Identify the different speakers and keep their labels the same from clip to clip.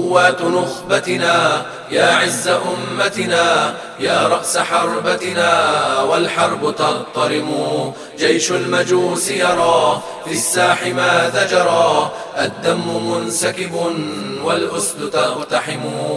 Speaker 1: قوات نخبتنا يا عز أمتنا يا رأس حربتنا، والحرب تضطرم. جيش المجوس يرى في الساح ماذا جرى، الدم منسكب والأسد تقتحم.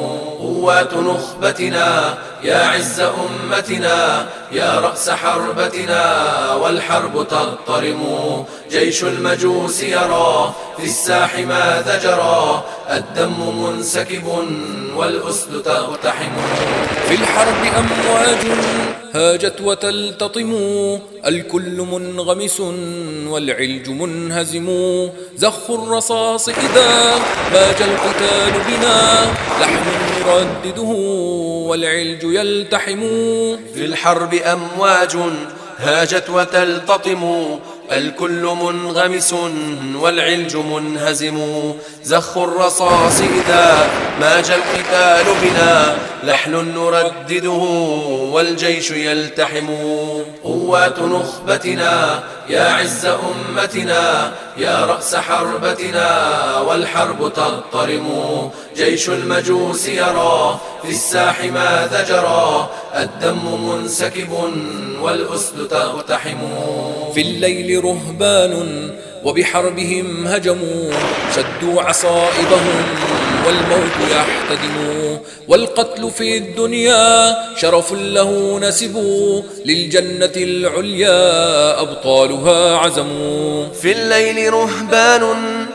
Speaker 1: قوات نخبتنا يا عز أمتنا يا رأس حربتنا، والحرب تضطرم. جيش المجوس يرى في الساح ماذا جرى، الدم منسكب والأسد تقتحم.
Speaker 2: في الحرب أمواج هاجت وتلتطم، الكل منغمس والعلج منهزم. زخ الرصاص إذا باج القتال بنا، لحن نردده والعلج يلتحم.
Speaker 1: في الحرب أمواج هاجت وتلتطم، الكل منغمس والعلج منهزم. زخ الرصاص إذا ماج القتال بنا، لحن نردده والجيش يلتحم. قوات نخبتنا يا عز أمتنا يا رأس حربتنا، والحرب تضطرم. جيش المجوس يرى في الساح ماذا جرى، الدم منسكب والأسد تقتحم.
Speaker 2: في الليل رهبان وبحربهم هجموا، شدوا عصائبهم والموت يحتدم. والقتل في الدنيا شرف له نسبوا، للجنة العليا أبطالها عزموا.
Speaker 1: في الليل رهبان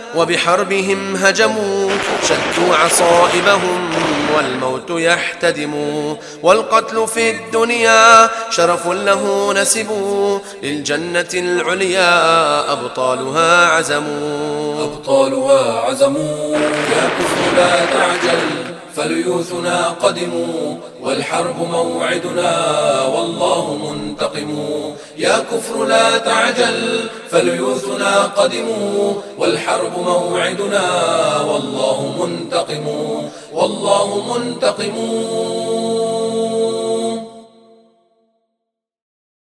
Speaker 1: وبحربهم هجموا، شدوا عصائبهم والموت يحتدم. والقتل في الدنيا شرف له نسبوا، للجنة العليا أبطالها عزموا.
Speaker 2: أبطالها عزموا.
Speaker 1: يا كفر لا تعجل فليوثنا قدموا، والحرب موعدنا والله منتقم. يا كفر لا تعجل فليوثنا قدموا، والحرب موعدنا والله منتقم. والله منتقم.